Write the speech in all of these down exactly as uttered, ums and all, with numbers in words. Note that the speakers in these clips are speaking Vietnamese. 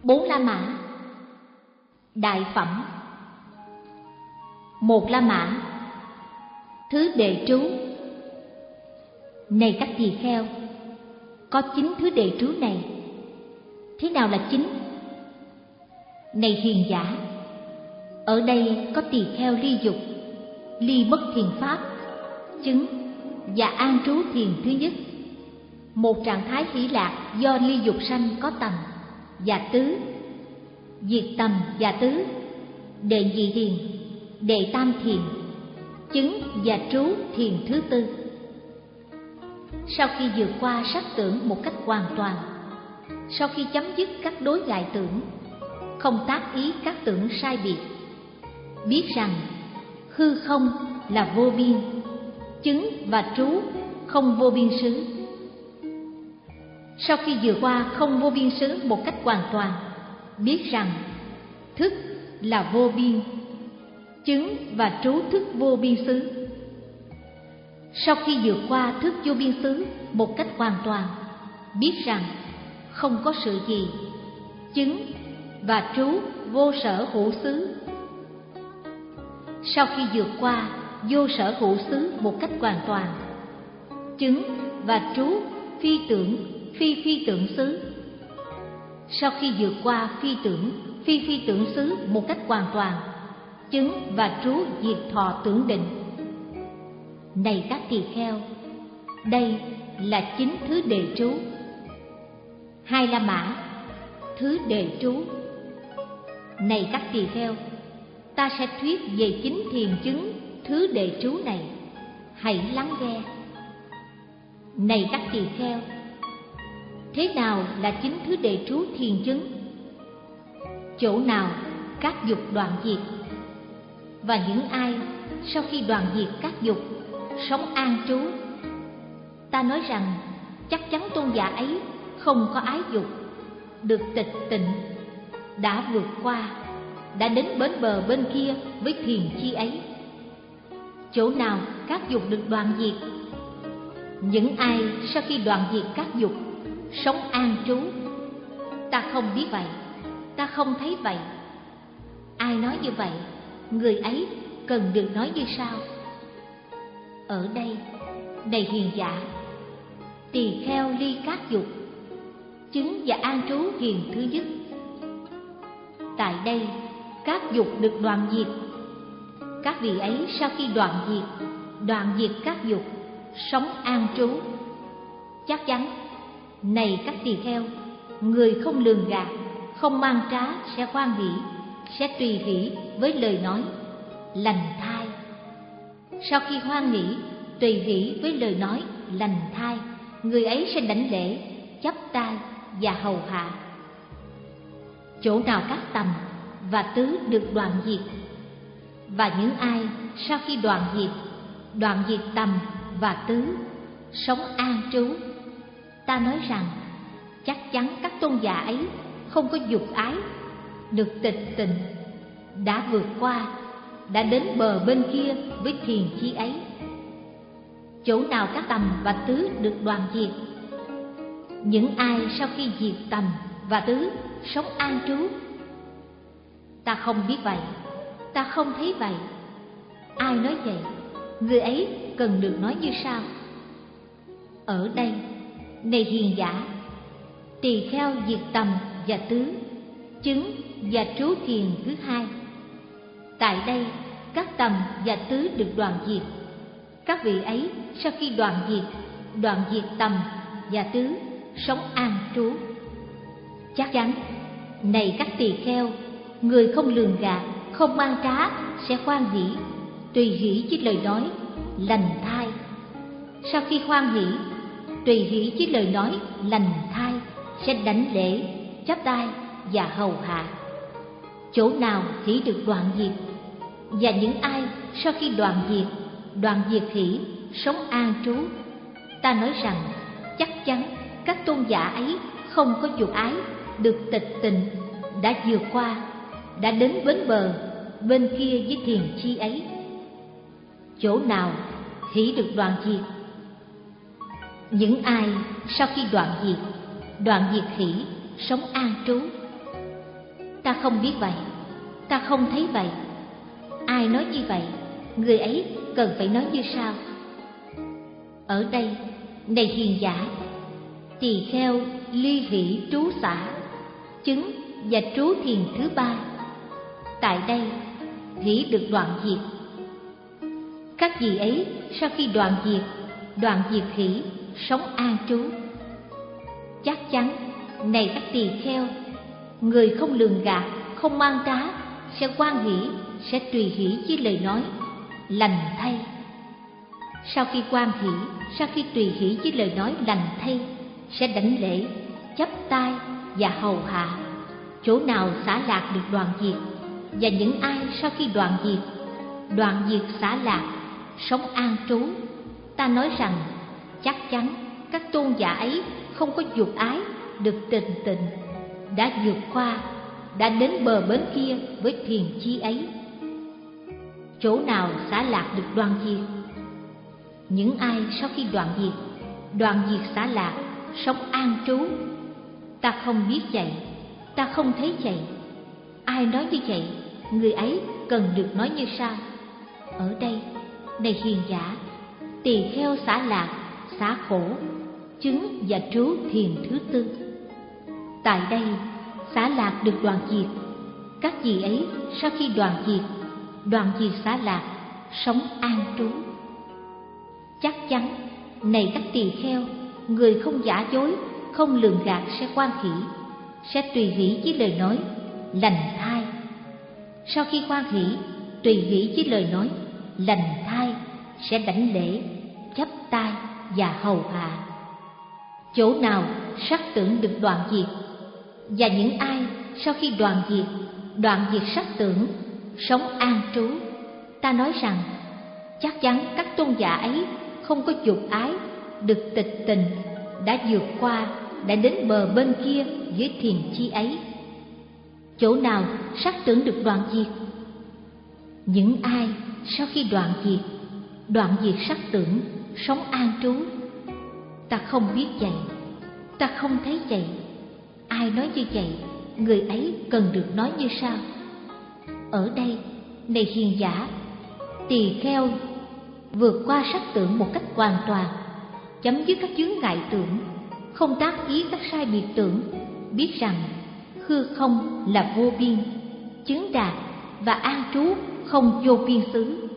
Bốn La Mã. Đại phẩm. Một La Mã. Thứ đệ trú. Này các tỳ kheo, có chín thứ đệ trú này. Thế nào là chín? Này hiền giả, ở đây có tỳ kheo ly dục, ly bất thiền pháp, chứng và an trú thiền thứ nhất. Một trạng thái hỷ lạc do ly dục sanh có tầm và tứ, diệt tầm và tứ, đệ nhị thiền, đệ tam thiền, chứng và trú thiền thứ tư. Sau khi vượt qua sắc tưởng một cách hoàn toàn, sau khi chấm dứt các đối ngại tưởng, không tác ý các tưởng sai biệt, biết rằng hư không là vô biên, chứng và trú không vô biên xứ. Sau khi vượt qua không vô biên xứ một cách hoàn toàn, biết rằng thức là vô biên, chứng và trú thức vô biên xứ. Sau khi vượt qua thức vô biên xứ một cách hoàn toàn, biết rằng không có sự gì, chứng và trú vô sở hữu xứ. Sau khi vượt qua vô sở hữu xứ một cách hoàn toàn, chứng và trú phi tưởng, phi phi tưởng xứ. Sau khi vượt qua phi tưởng, phi phi tưởng xứ một cách hoàn toàn, chứng và trú diệt thọ tưởng định. Này các tỳ kheo, đây là chín thứ đệ trú. Hai La Mã. Thứ đệ trú. Này các tỳ kheo, ta sẽ thuyết về chín thiền chứng thứ đệ trú này, hãy lắng nghe. Này các tỳ kheo, thế nào là chín thứ đệ trú thiền chứng? Chỗ nào các dục đoạn diệt, và những ai sau khi đoạn diệt các dục sống an trú. Ta nói rằng chắc chắn tôn giả ấy không có ái dục, được tịch tịnh, đã vượt qua, đã đến bến bờ bên kia với thiền chi ấy. Chỗ nào các dục được đoạn diệt? Những ai sau khi đoạn diệt các dục sống an trú. Ta không biết vậy, ta không thấy vậy. Ai nói như vậy, người ấy cần được nói như sau. Ở đây, này hiền giả, tỳ kheo ly các dục, chứng và an trú thiền thứ nhất. Tại đây, các dục được đoạn diệt. Các vị ấy sau khi đoạn diệt, đoạn diệt các dục, sống an trú. Chắc chắn, này các tỳ kheo, người không lường gạt, không mang trá sẽ hoan hỷ, sẽ tùy hỷ với lời nói lành thai. Sau khi hoan hỷ, tùy hỷ với lời nói lành thai, người ấy sẽ đảnh lễ, chắp tay và hầu hạ. Chỗ nào các tầm và tứ được đoạn diệt, và những ai sau khi đoạn diệt, đoạn diệt tầm và tứ, sống an trú. Ta nói rằng chắc chắn các tôn giả ấy không có dục ái, được tịch tịnh, đã vượt qua, đã đến bờ bên kia với thiền chi ấy. Chỗ nào các tầm và tứ được đoạn diệt, những ai sau khi diệt tầm và tứ sống an trú. Ta không biết vậy, ta không thấy vậy. Ai nói vậy, người ấy cần được nói như sau. Ở đây, này hiền giả, tỳ kheo diệt tầm và tứ, chứng và trú thiền thứ hai. Tại đây, các tầm và tứ được đoạn diệt. Các vị ấy sau khi đoạn diệt, đoạn diệt tầm và tứ, sống an trú. Chắc chắn, này các tỳ kheo, người không lường gạt, không mang trá sẽ hoan hỷ, tùy hỷ với lời nói lành thai. Sau khi hoan hỷ, tùy hỷ với lời nói lành thai, sẽ đảnh lễ, chắp tay và hầu hạ. Chỗ nào hỷ được đoạn diệt, và những ai sau khi đoạn diệt, đoạn diệt hỷ, sống an trú. Ta nói rằng chắc chắn các tôn giả ấy không có dục ái, được tịch tịnh, đã vượt qua, đã đến bến bờ bên kia với thiền chi ấy. Chỗ nào hỷ được đoạn diệt, những ai sau khi đoạn diệt, đoạn diệt hỷ, sống an trú. ta không biết vậy, ta không thấy vậy. Ai nói như vậy, người ấy cần phải nói như sau. Ở đây, này hiền giả, tỳ kheo ly hỷ trú xả, chứng và trú thiền thứ ba. Tại đây, hỷ được đoạn diệt. Các vị ấy sau khi đoạn diệt, đoạn diệt hỷ, sống an trú. Chắc chắn, này các tỳ kheo, người không lường gạt, không mang trá, sẽ hoan hỷ, sẽ tùy hỷ với lời nói, lành thay. Sau khi hoan hỷ, sau khi tùy hỷ với lời nói lành thay, sẽ đảnh lễ, chắp tay và hầu hạ. Chỗ nào xả lạc được đoạn diệt, và những ai sau khi đoạn diệt, đoạn diệt xả lạc, sống an trú, ta nói rằng chắc chắn các tôn giả ấy không có dục ái, được tình tịnh, đã vượt qua, đã đến bờ bến kia với thiền chi ấy. Chỗ nào xả lạc được đoạn diệt, những ai sau khi đoạn diệt, đoạn diệt xả lạc, sống an trú, ta không biết vậy, ta không thấy vậy. Ai nói như vậy, người ấy cần được nói như sau. Ở đây, này hiền giả, tỳ kheo xả lạc, xả khổ, chứng và trú thiền thứ tư. Tại đây, xả lạc được đoạn diệt. Các vị ấy sau khi đoạn diệt, đoạn diệt xả lạc, sống an trú. Chắc chắn, này các tỳ kheo, người không giả dối, không lường gạt sẽ hoan hỷ, sẽ tùy hỷ với lời nói, lành thai. Sau khi hoan hỷ, tùy hỷ với lời nói, lành thai, sẽ đảnh lễ, chắp tay và hầu hạ. Chỗ nào sắc tưởng được đoạn diệt, và những ai sau khi đoạn diệt, đoạn diệt sắc tưởng, sống an trú, ta nói rằng chắc chắn các tôn giả ấy không có dục ái, được tịch tình, đã vượt qua, đã đến bờ bên kia với thiền chi ấy. Chỗ nào sắc tưởng được đoạn diệt, những ai sau khi đoạn diệt, đoạn diệt sắc tưởng, sống an trú, ta không biết vậy, ta không thấy vậy. Ai nói như vậy, người ấy cần được nói như sau. Ở đây, này hiền giả, tỳ kheo vượt qua sắc tưởng một cách hoàn toàn, chấm dứt các chướng ngại tưởng, không tác ý các sai biệt tưởng, biết rằng hư không là vô biên, chứng đạt và an trú không vô biên xứ.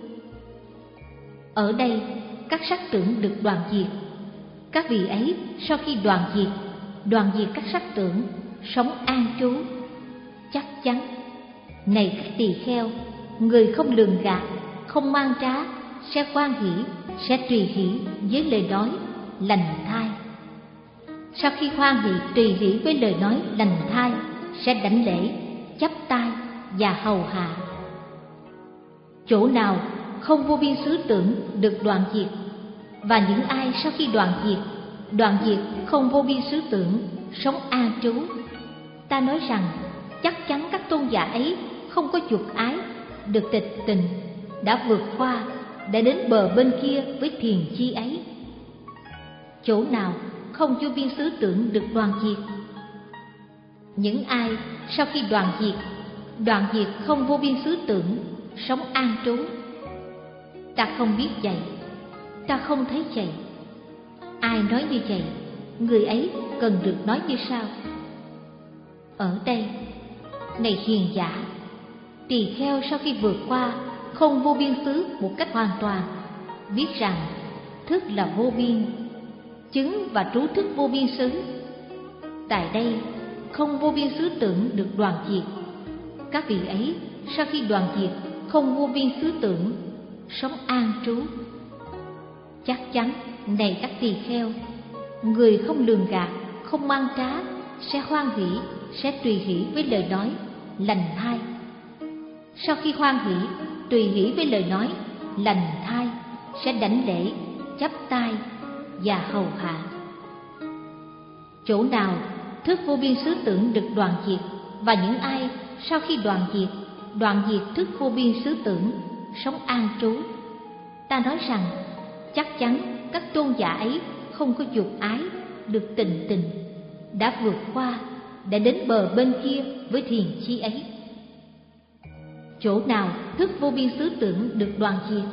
Ở đây, các sắc tưởng được đoạn diệt. Các vị ấy sau khi đoạn diệt, đoạn diệt các sắc tưởng, sống an trú. Chắc chắn, này các tỳ kheo, người không lường gạt, không mang trá, sẽ hoan hỷ, sẽ tùy hỷ với lời nói, lành thai. Sau khi hoan hỷ tùy hỷ với lời nói lành thai, sẽ đảnh lễ, chắp tay và hầu hạ. Chỗ nào không vô biên xứ tưởng được đoạn diệt, và những ai sau khi đoạn diệt, đoạn diệt không vô biên xứ tưởng, sống an trú, ta nói rằng chắc chắn các tôn giả ấy không có dục ái, được tịch tình, đã vượt qua, đã đến bờ bên kia với thiền chi ấy. Chỗ nào không vô biên xứ tưởng được đoạn diệt, những ai sau khi đoạn diệt, đoạn diệt không vô biên xứ tưởng, sống an trú, ta không biết vậy, ta không thấy vậy. Ai nói như vậy, người ấy cần được nói như sau. Ở đây, này hiền giả, tỳ kheo sau khi vượt qua không vô biên xứ một cách hoàn toàn, biết rằng thức là vô biên, chứng và trú thức vô biên xứ. Tại đây, không vô biên xứ tưởng được đoạn diệt. Các vị ấy sau khi đoạn diệt không vô biên xứ tưởng, sống an trú. Chắc chắn, này các tỳ kheo, người không lường gạt, không mang trá, sẽ hoan hỷ, sẽ tùy hỷ với lời nói, lành thai. Sau khi hoan hỷ, tùy hỷ với lời nói, lành thai, sẽ đảnh lễ, chắp tay và hầu hạ. Chỗ nào thức vô biên xứ tưởng được đoạn diệt, và những ai sau khi đoạn diệt, đoạn diệt thức vô biên xứ tưởng, sống an trú, ta nói rằng chắc chắn các tôn giả ấy không có dục ái, được tình tình, đã vượt qua, đã đến bờ bên kia với thiền chi ấy. Chỗ nào thức vô biên xứ tưởng được đoạn diệt?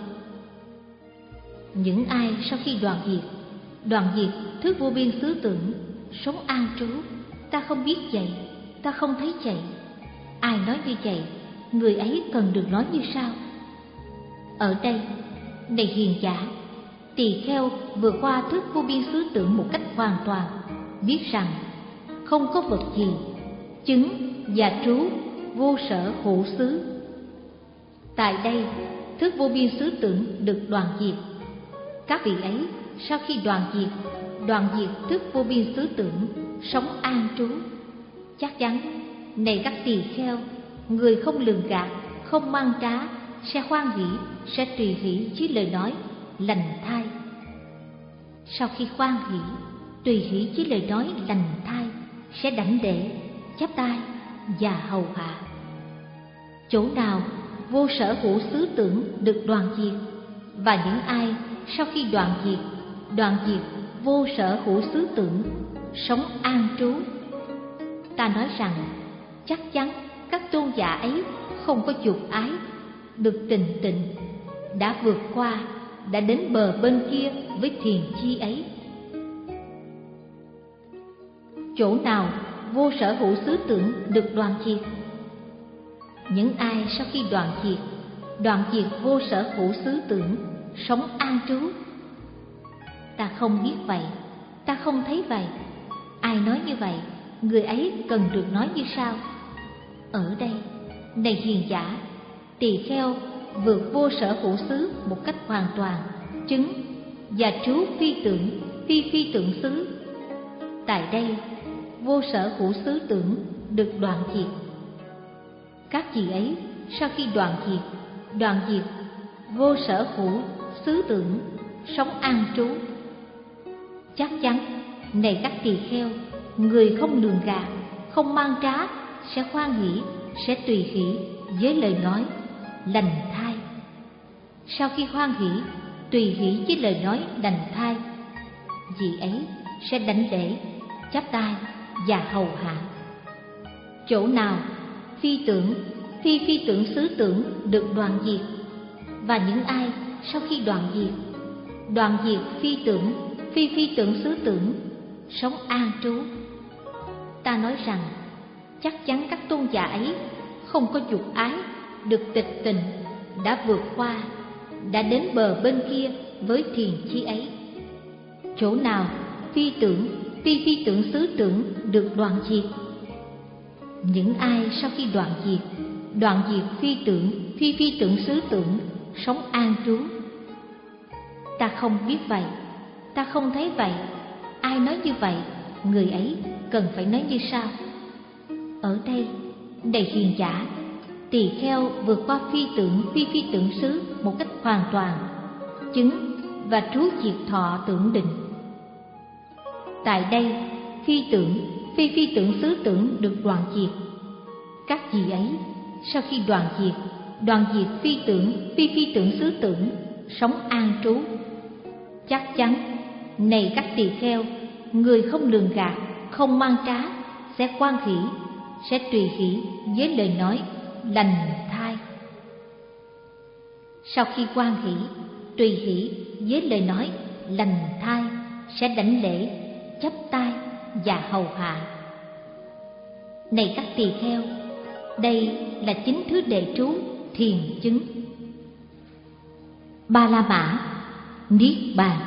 Những ai sau khi đoạn diệt, đoạn diệt thức vô biên xứ tưởng, sống an trú, ta không biết chạy, ta không thấy chạy. Ai nói như vậy, người ấy cần được nói như sau. Ở đây, này hiền giả, tỳ kheo vượt qua thức vô biên xứ tưởng một cách hoàn toàn, biết rằng không có vật gì chứng và trú vô sở hữu xứ. Tại đây, thức vô biên xứ tưởng được đoạn diệt. Các vị ấy sau khi đoạn diệt, đoạn diệt thức vô biên xứ tưởng, sống an trú. Chắc chắn, này các tỳ kheo, người không lường gạt, không mang trá, sẽ hoan hỷ, sẽ tùy hỷ với lời nói lành thai. Sau khi hoan hỷ, tùy hỷ với lời nói lành thai, sẽ đảnh lễ, chắp tay và hầu hạ. Chỗ nào vô sở hữu xứ tưởng được đoạn diệt, và những ai sau khi đoạn diệt, đoạn diệt vô sở hữu xứ tưởng, sống an trú. Ta nói rằng chắc chắn các tôn giả ấy không có dục ái, được tình tịnh, đã vượt qua, đã đến bờ bên kia với thiền chi ấy. Chỗ nào vô sở hữu xứ tưởng được đoạn diệt? Những ai sau khi đoạn diệt, đoạn diệt vô sở hữu xứ tưởng, sống an trú. Ta không biết vậy, ta không thấy vậy. Ai nói như vậy, người ấy cần được nói như sau. Ở đây, này hiền giả, tỳ kheo vượt vô sở hữu xứ một cách hoàn toàn, chứng và trú phi tưởng, phi phi tưởng xứ. Tại đây, vô sở hữu xứ tưởng được đoạn diệt. Các vị ấy sau khi đoạn diệt, đoạn diệt vô sở hữu xứ tưởng, sống an trú. Chắc chắn, này các tỳ kheo, người không lường gạt, không mang trá, sẽ hoan hỷ, sẽ tùy hỷ với lời nói lành thai. Sau khi hoan hỷ, tùy hỷ với lời nói lành thai, vị ấy sẽ đảnh lễ, chắp tay và hầu hạ. Chỗ nào phi tưởng, phi phi tưởng xứ tưởng được đoạn diệt, và những ai sau khi đoạn diệt, đoạn diệt phi tưởng, phi phi tưởng xứ tưởng, sống an trú. Ta nói rằng chắc chắn các tôn giả ấy không có dục ái, được tịch tình, đã vượt qua, đã đến bờ bên kia với thiền chi ấy. Chỗ nào phi tưởng, phi phi tưởng xứ tưởng được đoạn diệt? Những ai sau khi đoạn diệt, đoạn diệt phi tưởng, phi phi tưởng xứ tưởng, sống an trú. Ta không biết vậy, ta không thấy vậy. Ai nói như vậy, người ấy cần phải nói như sau. Ở đây, này hiền giả, tỳ kheo vượt qua phi tưởng, phi phi tưởng xứ một cách hoàn toàn, chứng và trú diệt thọ tưởng định. Tại đây, phi tưởng, phi phi tưởng xứ tưởng được đoạn diệt. Các vị ấy sau khi đoạn diệt, đoạn diệt phi tưởng, phi phi tưởng xứ tưởng, sống an trú. Chắc chắn, này các tỳ kheo, người không lường gạt, không mang trá, sẽ hoan hỷ, sẽ tùy hỷ với lời nói lành thai. Sau khi hoan hỷ, tùy hỷ với lời nói lành thai, sẽ đảnh lễ, chắp tay và hầu hạ. Này các tỳ kheo, đây là chính thứ đệ trú thiền chứng. Ba La Mã Niết Bàn.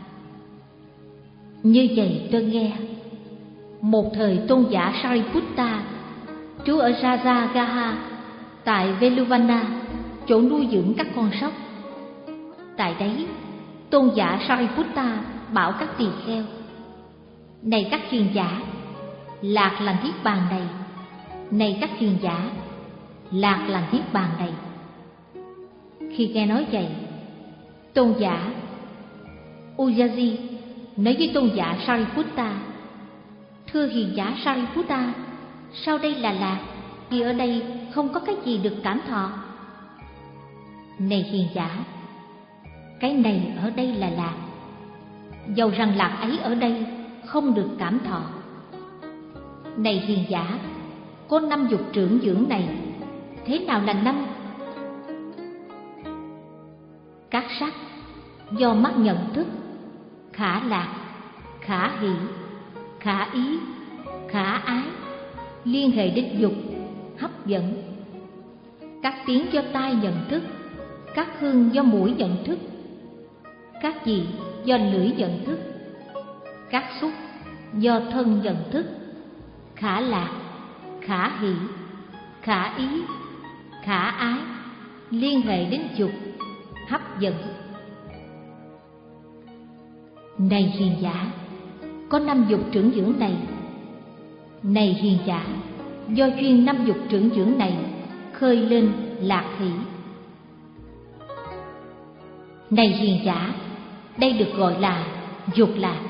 Như vậy tôi nghe, một thời tôn giả Sariputta trú ở Rajagaha tại Veluvana, chỗ nuôi dưỡng các con sóc. Tại đấy, tôn giả Sariputta bảo các tỳ kheo: này các hiền giả, lạc là niết bàn này. Này các hiền giả, lạc là niết bàn này. Khi nghe nói vậy, tôn giả Ujjayi nói với tôn giả Sariputta: thưa hiền giả Sariputta, sao đây là lạc, khi ở đây không có cái gì được cảm thọ? Này hiền giả, cái này ở đây là lạc, dầu rằng lạc ấy ở đây không được cảm thọ. Này hiền giả, có năm dục trưởng dưỡng này. Thế nào là năm? Các sắc do mắt nhận thức: khả lạc, khả hỷ, khả ý, khả ái, liên hệ đến dục, hấp dẫn. Các tiếng do tai nhận thức: các hương do mũi nhận thức, các vị do lưỡi nhận thức, các xúc do thân nhận thức: khả lạc, khả hỷ, khả ý, khả ái, liên hệ đến dục, hấp dẫn. Này hiền giả, có năm dục trưởng dưỡng này. Này hiền giả, do duyên năm dục trưởng dưỡng này khơi lên lạc hỷ. Này hiền giả, đây được gọi là dục lạc.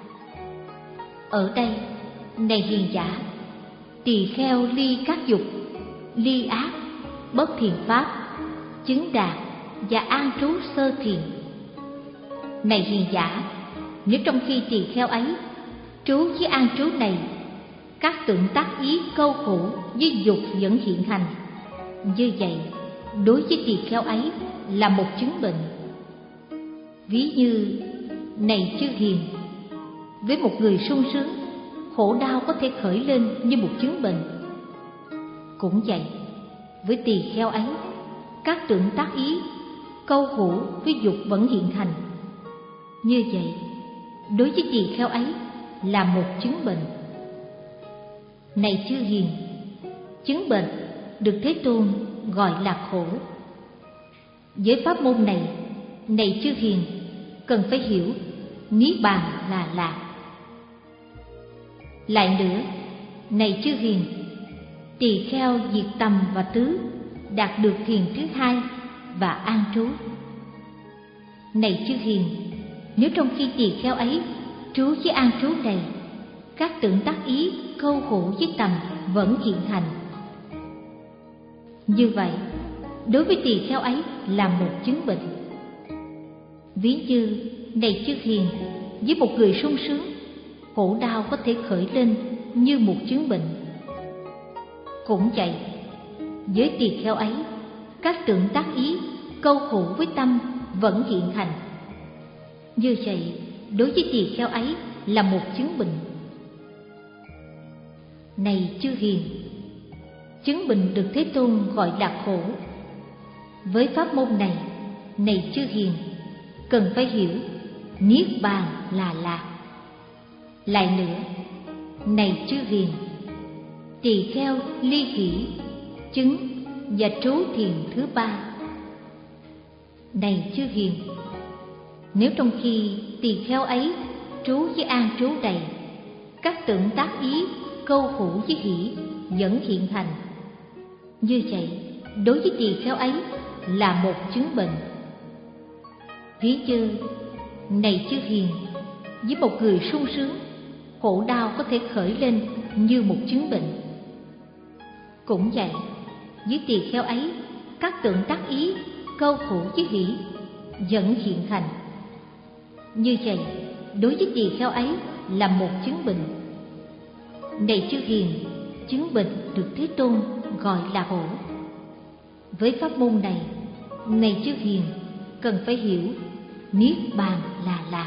Ở đây, này hiền giả, tỳ kheo ly các dục, ly ác, bất thiện pháp, chứng đạt và an trú sơ thiền. Này hiền giả, nếu trong khi tỳ kheo ấy trú với an trú này, các tượng tác ý câu khổ với dục vẫn hiện hành, như vậy đối với tỳ kheo ấy là một chứng bệnh. Ví như, này chư hiền, với một người sung sướng, khổ đau có thể khởi lên như một chứng bệnh. Cũng vậy, với tỳ kheo ấy, các tượng tác ý câu hữu với dục vẫn hiện hành, như vậy đối với tỳ kheo ấy là một chứng bệnh. Này chư hiền, chứng bệnh được Thế Tôn gọi là khổ. Với pháp môn này, này chư hiền, cần phải hiểu niết bàn là lạc. Lại nữa, này chư hiền, tỳ kheo diệt tầm và tứ đạt được thiền thứ hai và an trú. Này chư hiền, nếu trong khi tỳ kheo ấy trú với an trú này, các tượng tác ý câu hữu với tầm vẫn hiện hành, như vậy đối với tỳ kheo ấy là một chứng bệnh. Ví như, này chư hiền, với một người sung sướng, khổ đau có thể khởi lên như một chứng bệnh. Cũng vậy, với tỳ kheo ấy, các tượng tác ý câu hữu với tâm vẫn hiện hành, như vậy đối với tỳ kheo ấy là một chứng bệnh. Này chư hiền, chứng bệnh được Thế Tôn gọi là khổ. Với pháp môn này, này chư hiền, cần phải hiểu niết bàn là lạc. Lại nữa, này chư hiền, tỳ kheo ly hỷ, chứng và trú thiền thứ ba. Này chư hiền, nếu trong khi tỳ kheo ấy trú với an trú đầy, các tượng tác ý câu hữu với hỷ vẫn hiện hành, như vậy đối với tỳ kheo ấy là một chứng bệnh. Ví như, này chư hiền, với một người sung sướng, khổ đau có thể khởi lên như một chứng bệnh. Cũng vậy, với tỳ kheo ấy, các tượng tác ý câu hữu với hỷ vẫn hiện hành, như vậy đối với tỳ kheo ấy là một chứng bệnh. Này chư hiền, chứng bệnh được Thế Tôn gọi là khổ. Với pháp môn này, này chư hiền, cần phải hiểu niết bàn là lạc.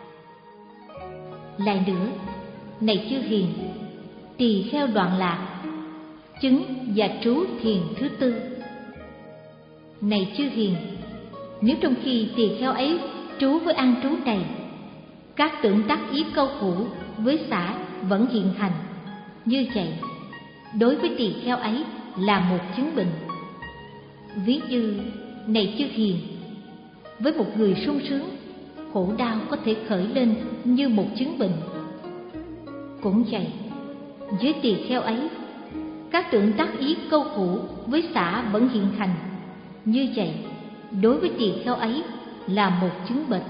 Lại nữa, này chư hiền, tỳ kheo đoạn lạc, chứng và trú thiền thứ tư. Này chư hiền, nếu trong khi tỳ kheo ấy trú với an trú này, các tượng tác ý câu hữu với xả vẫn hiện hành, như vậy đối với tỳ kheo ấy là một chứng bệnh. Ví như, này chư hiền, với một người sung sướng, khổ đau có thể khởi lên như một chứng bệnh. Cũng vậy, với tỳ kheo ấy, các tượng tác ý câu hữu với xả vẫn hiện hành, như vậy đối với tỳ kheo ấy là một chứng bệnh.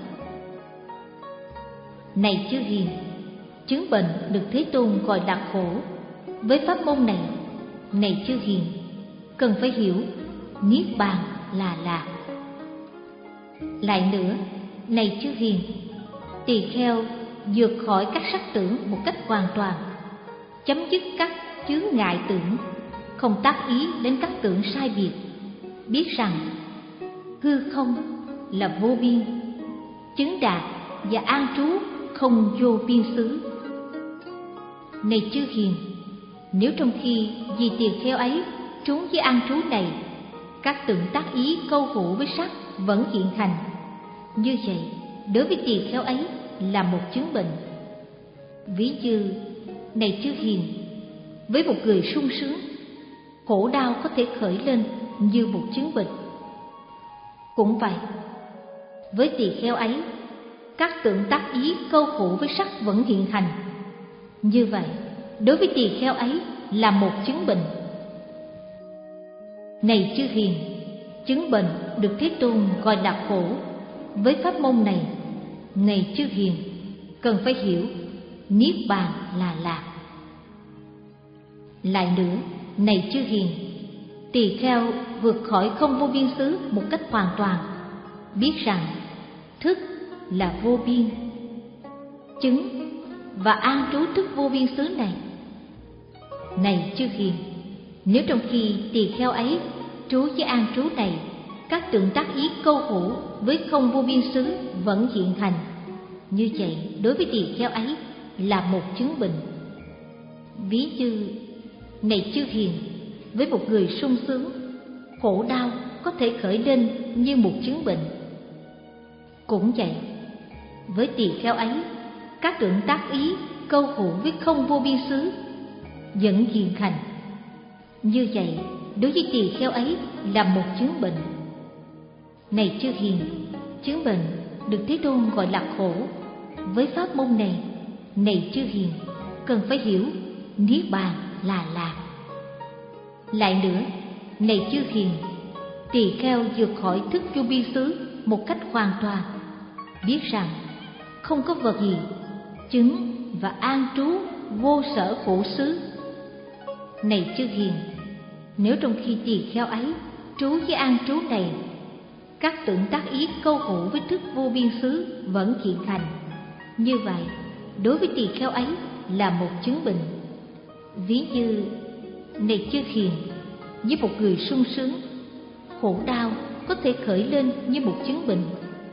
Này chư hiền, chứng bệnh được Thế Tôn gọi là khổ. Với pháp môn này, này chư hiền, cần phải hiểu niết bàn là lạc. Lại nữa, này chư hiền, tỳ kheo vượt khỏi các sắc tưởng một cách hoàn toàn, chấm dứt các chướng ngại tưởng, không tác ý đến các tưởng sai biệt, biết rằng hư không là vô biên, chứng đạt và an trú không vô biên xứ. Này chư hiền, nếu trong khi vì tỳ kheo ấy trú với an trú này, các tưởng tác ý câu hữu với sắc vẫn hiện hành, như vậy đối với tỳ kheo ấy là một chứng bệnh. Ví như, này chư hiền, với một người sung sướng, khổ đau có thể khởi lên như một chứng bệnh. Cũng vậy, với tỳ kheo ấy, các tưởng tác ý câu hữu với sắc vẫn hiện hành, như vậy đối với tỳ kheo ấy là một chứng bệnh. Này chư hiền, chứng bệnh được Thế Tôn gọi là khổ. Với pháp môn này, này chư hiền, cần phải hiểu niết bàn là lạc. Lại nữa, này chư hiền, tỳ kheo vượt khỏi không vô biên xứ một cách hoàn toàn, biết rằng thức là vô biên, chứng và an trú thức vô biên xứ này. Này chư hiền, nếu trong khi tỳ kheo ấy trú với an trú này, các tượng tác ý câu hữu với không vô biên xứ vẫn hiện hành, như vậy đối với tỳ kheo ấy là một chứng bệnh. Ví như, này chư hiền, với một người sung sướng, khổ đau có thể khởi lên như một chứng bệnh. Cũng vậy, với tỳ kheo ấy, các tượng tác ý câu hữu với không vô biên xứ vẫn hiện hành, như vậy đối với tỳ kheo ấy là một chứng bệnh. Này chư hiền, chứng bệnh được Thế Tôn gọi là khổ. Với pháp môn này, này chư hiền, cần phải hiểu niết bàn là lạc. Lại nữa, này chư hiền, tỳ kheo vượt khỏi thức vô biên xứ một cách hoàn toàn, biết rằng không có vật gì chứng và an trú vô sở khổ xứ. Này chư hiền, nếu trong khi tỳ kheo ấy trú với an trú này, các tượng tác ý câu hữu với thức vô biên xứ vẫn hiện hành, như vậy đối với tỳ kheo ấy là một chứng bệnh. Ví như, này chư hiền, với một người sung sướng, khổ đau có thể khởi lên như một chứng bệnh.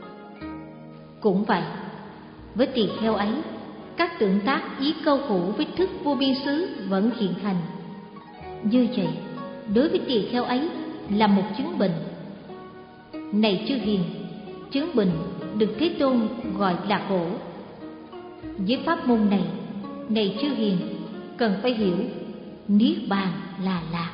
Cũng vậy, với tỳ kheo ấy, các tượng tác ý câu hữu với thức vô biên xứ vẫn hiện hành, như vậy đối với tỳ kheo ấy là một chứng bệnh. Này chư hiền, chứng bệnh được Thế Tôn gọi là khổ. Với pháp môn này, này chư hiền, cần phải hiểu niết bàn là lạc.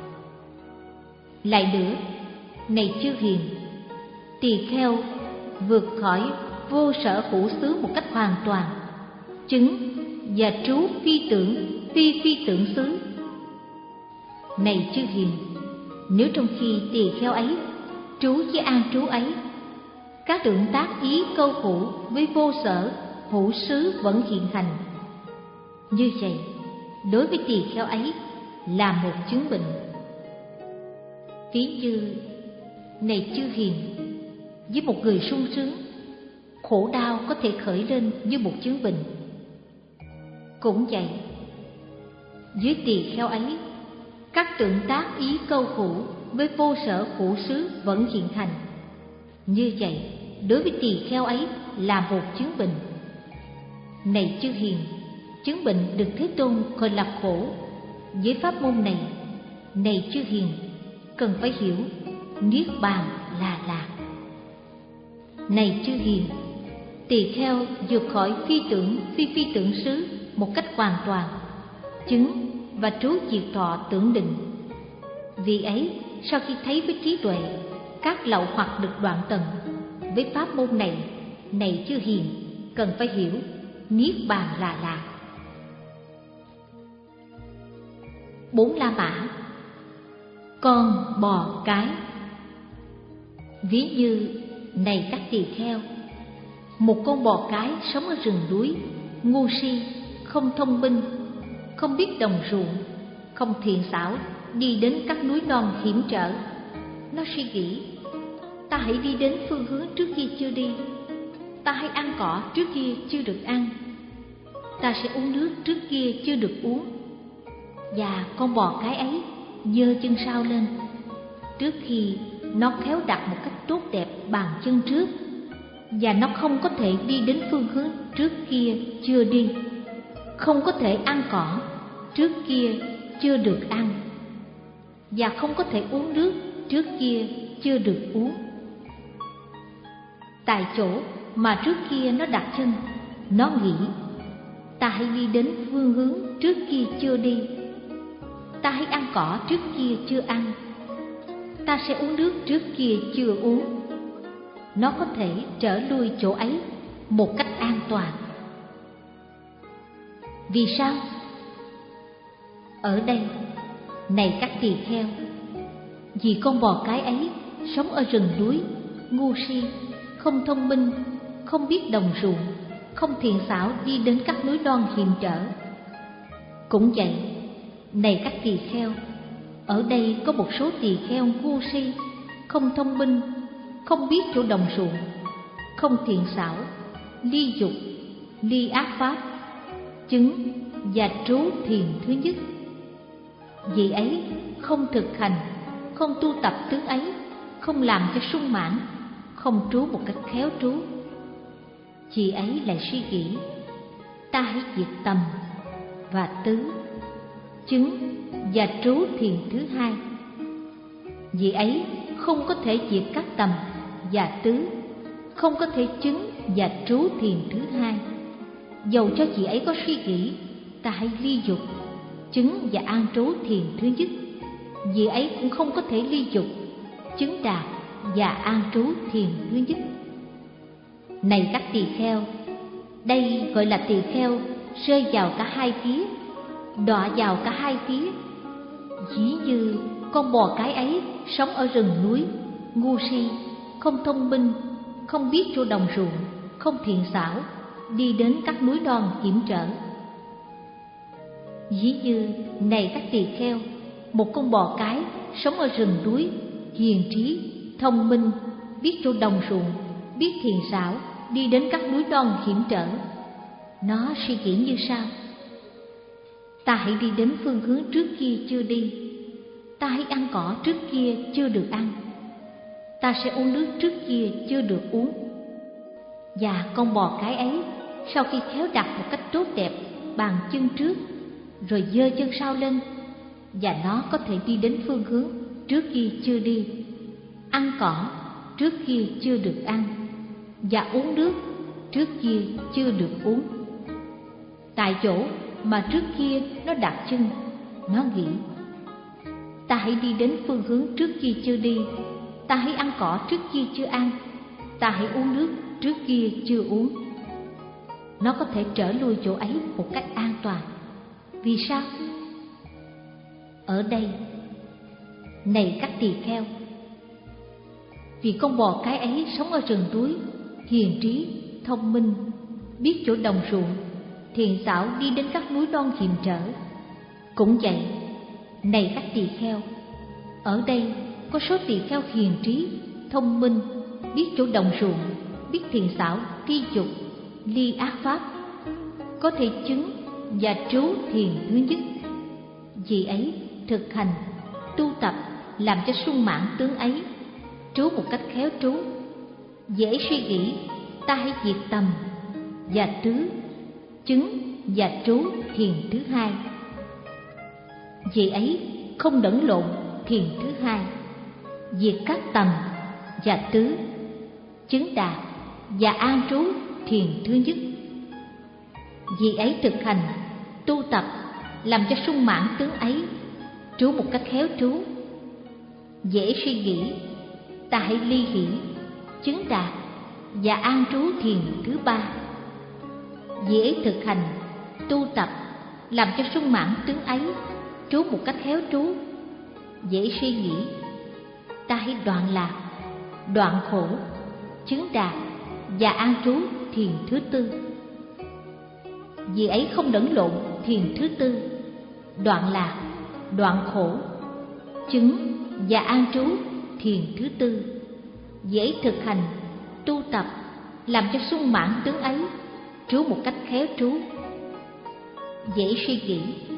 Lại nữa, này chư hiền, tỳ kheo vượt khỏi vô sở hữu xứ một cách hoàn toàn, chứng và trú phi tưởng phi phi tưởng xứ. Này chư hiền, nếu trong khi tỳ kheo ấy trú với an trú ấy, các tượng tác ý câu hữu với vô sở hữu xứ vẫn hiện hành, như vậy đối với tỳ kheo ấy là một chứng bệnh. Ví như, này chư hiền, với một người sung sướng, khổ đau có thể khởi lên như một chứng bệnh. Cũng vậy, với tỳ kheo ấy, các tượng tác ý câu hữu với vô sở hữu xứ vẫn hiện hành, như vậy đối với tỳ kheo ấy là một chứng bệnh. Này chư hiền, chứng bệnh được Thế Tôn gọi là khổ. Với pháp môn này, này chư hiền, cần phải hiểu niết bàn là lạc. Này chư hiền, tỳ kheo vượt khỏi phi tưởng phi phi tưởng xứ một cách hoàn toàn, chứng và trú diệt thọ tưởng định. Vì ấy, sau khi thấy với trí tuệ các lậu hoặc được đoạn tận, với pháp môn này, này chư hiền, cần phải hiểu niết bàn là lạc. Bốn La Mã. Con bò cái. Ví như, này các tỳ kheo, một con bò cái sống ở rừng núi, ngu si, không thông minh, không biết đồng ruộng, không thiện xảo, đi đến các núi non hiểm trở. Nó suy nghĩ, ta hãy đi đến phương hướng trước kia chưa đi, ta hãy ăn cỏ trước kia chưa được ăn, ta sẽ uống nước trước kia chưa được uống. Và con bò cái ấy giơ chân sau lên, trước khi nó khéo đặt một cách tốt đẹp bàn chân trước, và nó không có thể đi đến phương hướng trước kia chưa đi, không có thể ăn cỏ trước kia chưa được ăn, và không có thể uống nước trước kia chưa được uống. Tại chỗ mà trước kia nó đặt chân, nó nghĩ: ta hãy đi đến phương hướng trước kia chưa đi, ta hãy ăn cỏ trước kia chưa ăn, ta sẽ uống nước trước kia chưa uống. Nó có thể trở lui chỗ ấy một cách an toàn. Vì sao? Ở đây, này các tỳ kheo, vì con bò cái ấy sống ở rừng núi, ngu si, không thông minh, không biết đồng ruộng, không thiện xảo đi đến các núi non hiểm trở. Cũng vậy, này các tỳ kheo, ở đây có một số tỳ kheo ngu si, không thông minh, không biết chỗ đồng ruộng, không thiện xảo, ly dục, ly ác pháp, chứng và trú thiền thứ nhất. Vị ấy không thực hành, không tu tập tướng ấy, không làm cho sung mãn, không trú một cách khéo trú. Chị ấy lại suy nghĩ: ta hãy diệt tầm và tứ, chứng và trú thiền thứ hai. Vị ấy không có thể diệt các tầm và tứ, không có thể chứng và trú thiền thứ hai. Dầu cho chị ấy có suy nghĩ: ta hãy ly dục, chứng và an trú thiền thứ nhất, vị ấy cũng không có thể ly dục, chứng đạt và an trú thiền thứ nhất. Này các tỳ kheo, đây gọi là tỳ kheo rơi vào cả hai phía, đọa vào cả hai phía. Ví như con bò cái ấy sống ở rừng núi, ngu si, không thông minh, không biết chỗ đồng ruộng, không thiện xảo, đi đến các núi non hiểm trở. Ví như này các tỳ kheo, một con bò cái sống ở rừng núi, hiền trí, thông minh, biết chỗ đồng ruộng, biết thiện xảo, đi đến các núi non hiểm trở. Nó suy nghĩ như sau: ta hãy đi đến phương hướng trước kia chưa đi, ta hãy ăn cỏ trước kia chưa được ăn, ta sẽ uống nước trước kia chưa được uống. Và con bò cái ấy, sau khi khéo đặt một cách tốt đẹp bàn chân trước, rồi giơ chân sau lên, và nó có thể đi đến phương hướng trước kia chưa đi, ăn cỏ trước kia chưa được ăn, và uống nước trước kia chưa được uống. Tại chỗ mà trước kia nó đặt chân, nó nghĩ: ta hãy đi đến phương hướng trước kia chưa đi, ta hãy ăn cỏ trước kia chưa ăn, ta hãy uống nước trước kia chưa uống. Nó có thể trở lui chỗ ấy một cách an toàn. Vì sao? Ở đây, này các tỳ kheo, vì con bò cái ấy sống ở rừng núi, hiền trí, thông minh, biết chỗ đồng ruộng, thiện xảo, đi đến các núi non hiểm trở. Cũng vậy, này các tỳ kheo, ở đây có số tỳ kheo hiền trí, thông minh, biết chỗ đồng ruộng, biết thiện xảo, ly dục, ly ác pháp, có thể chứng và trú thiền thứ nhất. Vì ấy thực hành, tu tập, làm cho sung mãn tướng ấy, trú một cách khéo trú. Dễ suy nghĩ: ta hãy diệt tầm và tứ, chứng và trú thiền thứ hai. Vì ấy không đẫn lộn thiền thứ hai, diệt các tầm và tứ, chứng đạt và an trú thiền thứ nhất. Vì ấy thực hành, tu tập, làm cho sung mãn tướng ấy, trú một cách khéo trú. Dễ suy nghĩ: ta hãy ly hỷ, chứng đạt và an trú thiền thứ ba. Dễ thực hành, tu tập, làm cho sung mãn tướng ấy, trú một cách khéo trú. Dễ suy nghĩ: ta hãy đoạn lạc, đoạn khổ, chứng đạt và an trú thiền thứ tư. Vì ấy không đẫn lộn thiền thứ tư, đoạn lạc, đoạn khổ, chứng và an trú thiền thứ tư. Dễ thực hành, tu tập, làm cho sung mãn tướng ấy, trú một cách khéo trú. Dễ suy nghĩ: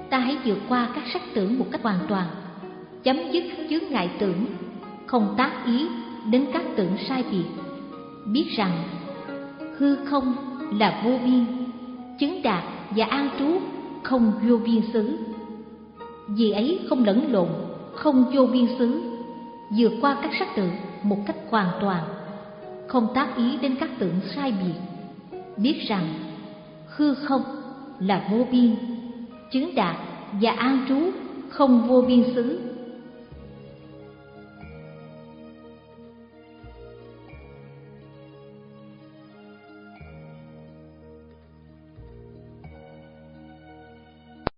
ta hãy vượt qua các sắc tưởng một cách hoàn toàn, chấm dứt chướng ngại tưởng, không tác ý đến các tưởng sai biệt, biết rằng hư không là vô biên, chứng đạt và an trú không vô biên xứ. Vì ấy không lẫn lộn, không vô biên xứ, vượt qua các sắc tưởng một cách hoàn toàn, không tác ý đến các tưởng sai biệt, biết rằng hư không là vô biên, chứng đạt và an trú không vô biên xứ.